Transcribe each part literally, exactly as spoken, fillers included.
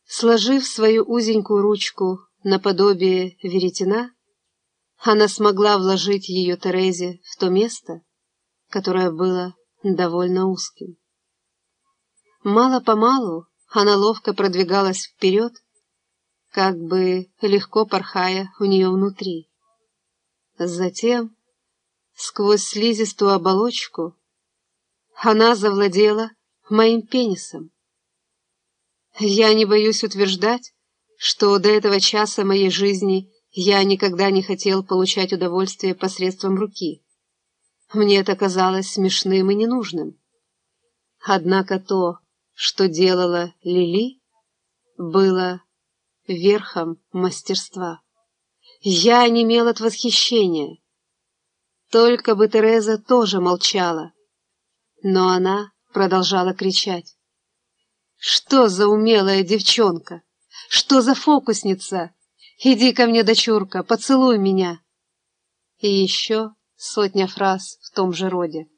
Сложив свою узенькую ручку наподобие веретена, она смогла вложить ее Терезе в то место, которое было довольно узким. Мало-помалу она ловко продвигалась вперед, как бы легко порхая у нее внутри. Затем, сквозь слизистую оболочку, она завладела моим пенисом. Я не боюсь утверждать, что до этого часа моей жизни я никогда не хотел получать удовольствие посредством руки. Мне это казалось смешным и ненужным. Однако то, что делала Лили, было верхом мастерства. Я онемел от восхищения. Только бы Тереза тоже молчала. Но она продолжала кричать. «Что за умелая девчонка? Что за фокусница? Иди ко мне, дочурка, поцелуй меня!» И еще сотня фраз в том же роде.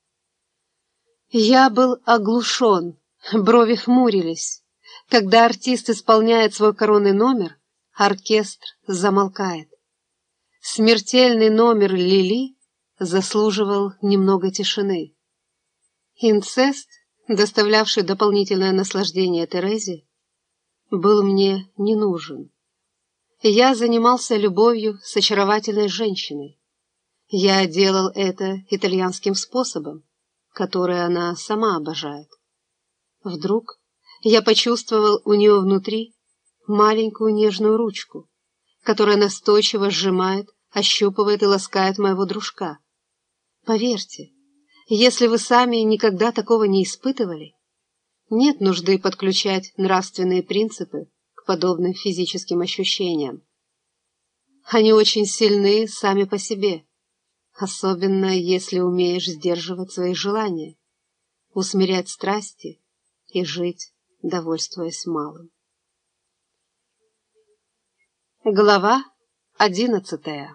Я был оглушен, брови хмурились. Когда артист исполняет свой коронный номер, оркестр замолкает. Смертельный номер Лили заслуживал немного тишины. Инцест, доставлявший дополнительное наслаждение Терезе, был мне не нужен. Я занимался любовью с очаровательной женщиной. Я делал это итальянским способом, который она сама обожает. Вдруг я почувствовал у нее внутри маленькую нежную ручку, которая настойчиво сжимает, ощупывает и ласкает моего дружка. Поверьте, если вы сами никогда такого не испытывали, нет нужды подключать нравственные принципы к подобным физическим ощущениям. Они очень сильны сами по себе, особенно если умеешь сдерживать свои желания, усмирять страсти и жить, довольствуясь малым. Глава одиннадцатая.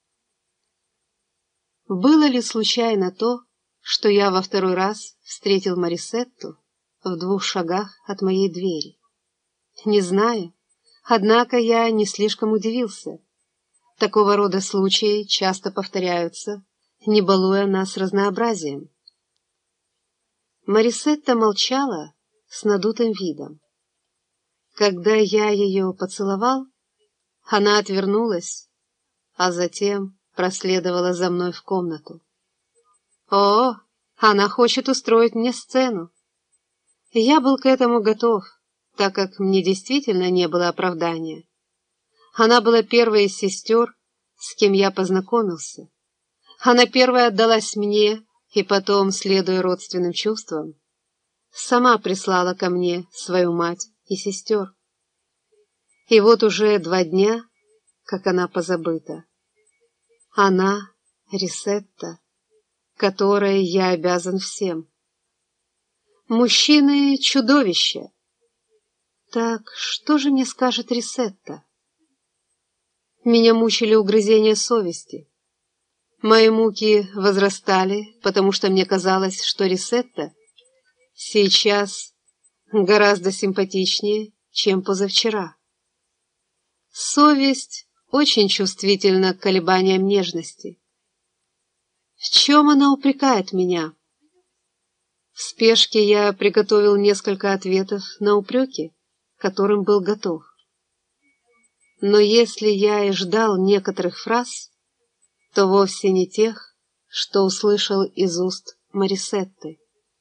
Было ли случайно то, что я во второй раз встретил Марисетту в двух шагах от моей двери? Не знаю, однако я не слишком удивился. Такого рода случаи часто повторяются, не балуя нас разнообразием. Марисетта молчала с надутым видом. Когда я ее поцеловал, она отвернулась, а затем проследовала за мной в комнату. О, она хочет устроить мне сцену. Я был к этому готов, так как мне действительно не было оправдания. Она была первой из сестер, с кем я познакомился. Она первая отдалась мне, и потом, следуя родственным чувствам, сама прислала ко мне свою мать и сестер. И вот уже два дня, как она позабыта. Она, Рисетта, которой я обязан всем. Мужчины — чудовища. Так что же мне скажет Рисетта? Меня мучили угрызения совести. Мои муки возрастали, потому что мне казалось, что Рисетта сейчас гораздо симпатичнее, чем позавчера. Совесть очень чувствительна к колебаниям нежности. В чем она упрекает меня? В спешке я приготовил несколько ответов на упреки, к которым был готов. Но если я и ждал некоторых фраз, то вовсе не тех, что услышал из уст Марисетты.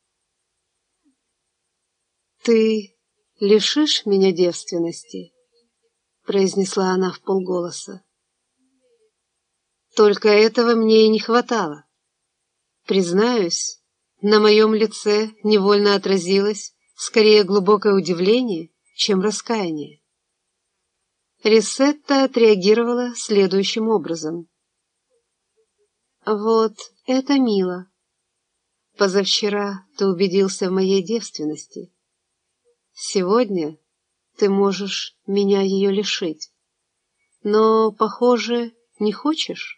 «Ты лишишь меня девственности?» — произнесла она вполголоса. Только этого мне и не хватало. Признаюсь, на моем лице невольно отразилось скорее глубокое удивление, чем раскаяние. Рисетта отреагировала следующим образом. «Вот это мило. Позавчера ты убедился в моей девственности. Сегодня ты можешь меня ее лишить. Но, похоже, не хочешь?»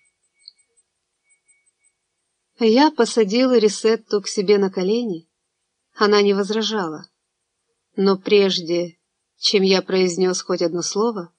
Я посадила Рисетту к себе на колени. Она не возражала. Но прежде чем я произнес хоть одно слово,